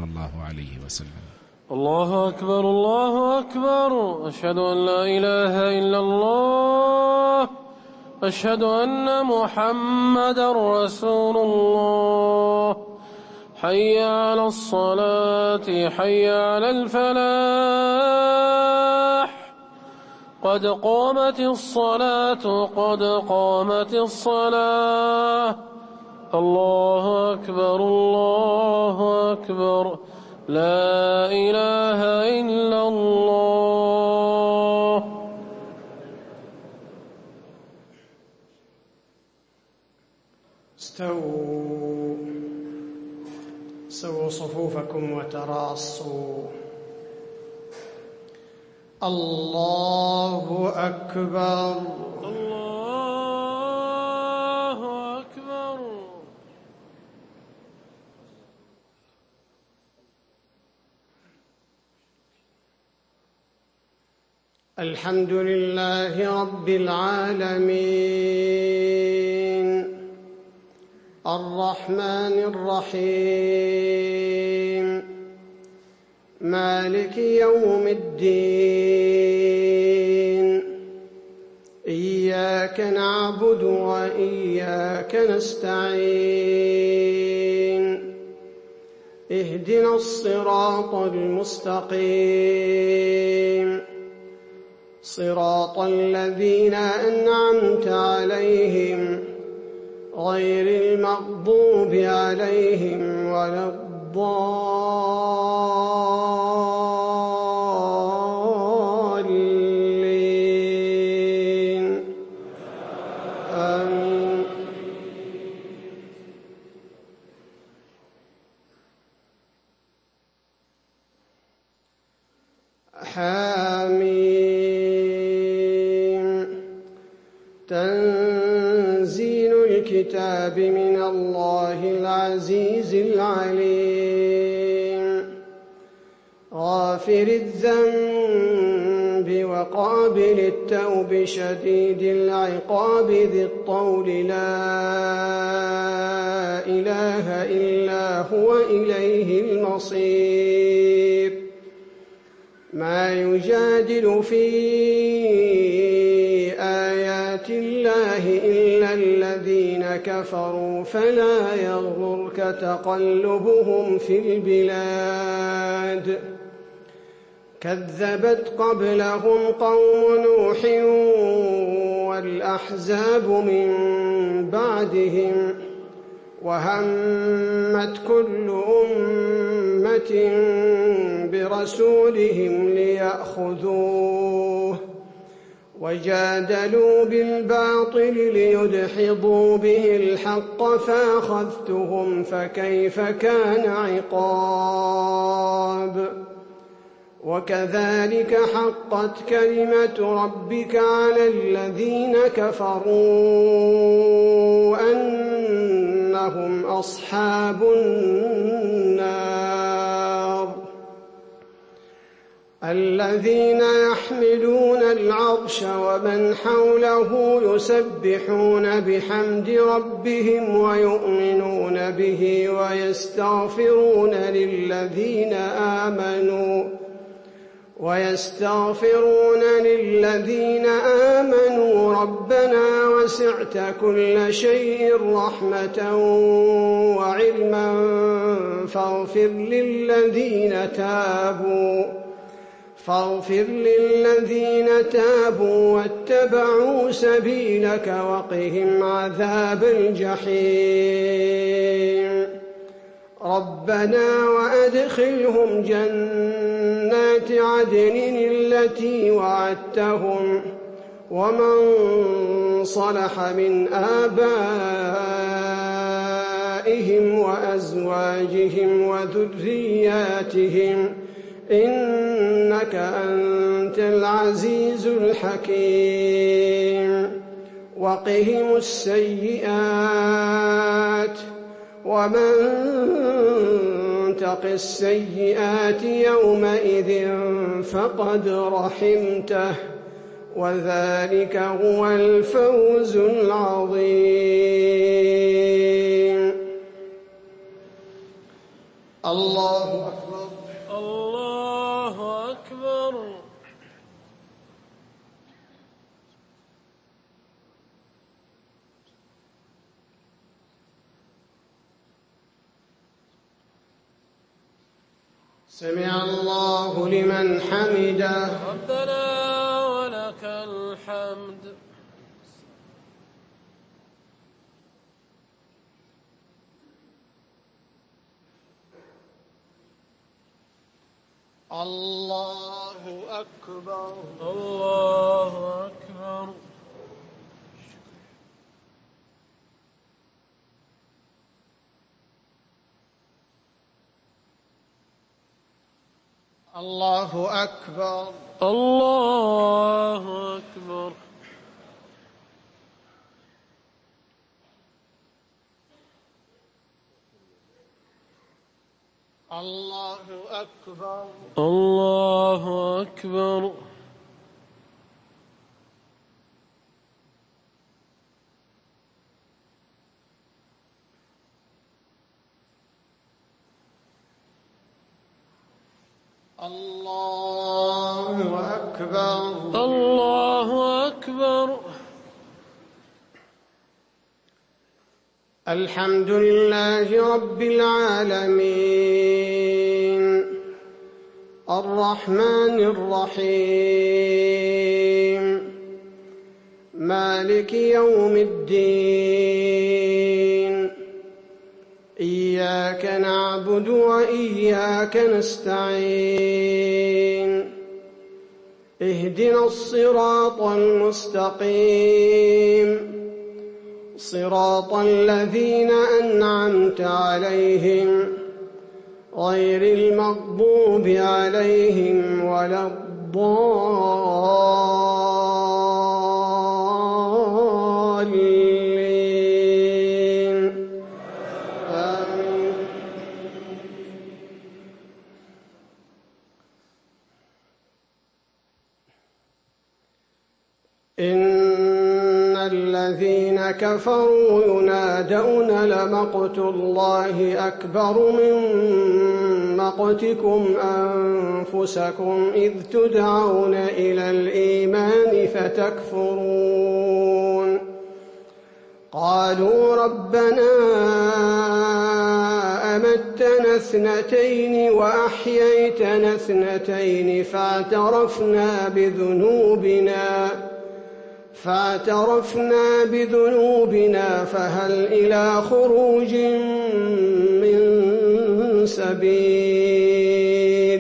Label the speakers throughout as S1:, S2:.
S1: الله عليه وسلم.
S2: الله أكبر الله أكبر، أشهد أن لا إله إلا الله، أشهد أن محمدا رسول الله. حي على الصلاة، حي على الفلاح، قد قامت الصلاة، قد قامت الصلاة. الله أكبر الله أكبر، لا إله إلا الله.
S3: سووا صفوفكم وتراصوا. الله أكبر
S2: الله أكبر.
S3: الحمد لله رب العالمين، الرحمن الرحيم، مالك يوم الدين. إياك نعبد وإياك نستعين. اهدنا الصراط المستقيم، صراط الذين أنعمت عليهم غير المغضوب عليهم ولا الضالين. آمين. حاميم. تنزيل الكتاب من الله العزيز العليم، غافر الذنب وقابل التوب، شديد العقاب، ذي الطول، لا إله إلا هو، إليه المصير. ما يجادل في آيات الله إلا الذين كفروا، فلا يغررك تقلبهم في البلاد. كذبت قبلهم قوم نوح والأحزاب من بعدهم، وهمت كل أمة برسولهم ليأخذوه، وجادلوا بالباطل ليدحضوا به الحق، فأخذتهم فكيف كان عقاب. وكذلك حقت كلمة ربك على الذين كفروا أنهم أصحاب النار. الذين يحملون العرش ومن حوله يسبحون بحمد ربهم ويؤمنون به ويستغفرون للذين آمنوا ربنا وسعت كل شيء رحمة وعلما فاغفر للذين تابوا واتبعوا سبيلك وقهم عذاب الجحيم. ربنا وأدخلهم جنات عدن التي وعدتهم ومن صلح من آبائهم وأزواجهم وذرياتهم إنك أنت العزيز الحكيم. وقهم السيئات ومن تق السيئات يومئذ فقد رحمته وذلك هو الفوز العظيم. الله أكبر.
S2: الله أكبر.
S3: سمع الله لمن حمده.
S2: ربنا ولك الحمد.
S3: الله أكبر.
S2: الله أكبر.
S3: الله أكبر.
S2: الله أكبر.
S3: الله أكبر.
S2: الله أكبر.
S3: الله أكبر.
S2: الله أكبر.
S3: الحمد لله رب العالمين الرحمن الرحيم مالك يوم الدين إياك نعبد وإياك نستعين اهدنا الصراط المستقيم صراط الذين أنعمت عليهم غير المغضوب عليهم ولا الضالين آمين. إن الذين كفروا ينادون لمقت الله أكبر من مقتكم أنفسكم إذ تدعون إلى الإيمان فتكفرون قالوا ربنا أمتنا اثنتين وأحييتنا اثنتين فاعترفنا بذنوبنا فهل إلى خروج من سبيل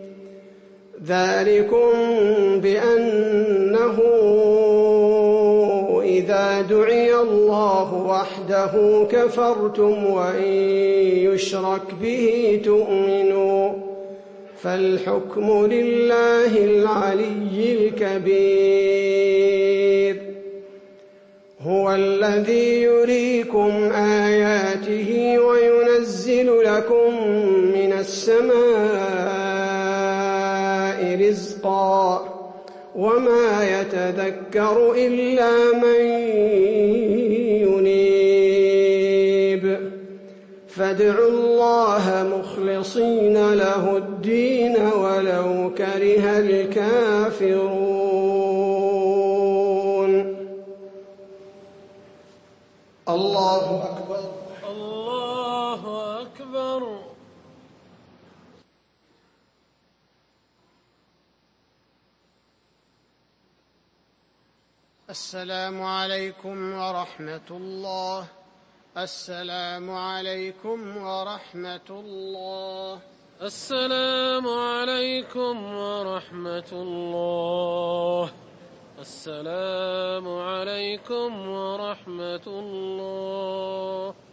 S3: ذلكم بأنه إذا دعي الله وحده كفرتم وإن يشرك به تؤمنوا فالحكم لله العلي الكبير هو الذي يريكم آياته وينزل لكم من السماء رزقا وما يتذكر إلا من ينيب فادعوا الله مخلصين له الدين ولو كره الكافرون. الله أكبر.
S2: الله أكبر.
S3: السلام عليكم ورحمة الله. السلام عليكم ورحمة الله.
S2: السلام عليكم ورحمة الله. السلام عليكم ورحمة الله.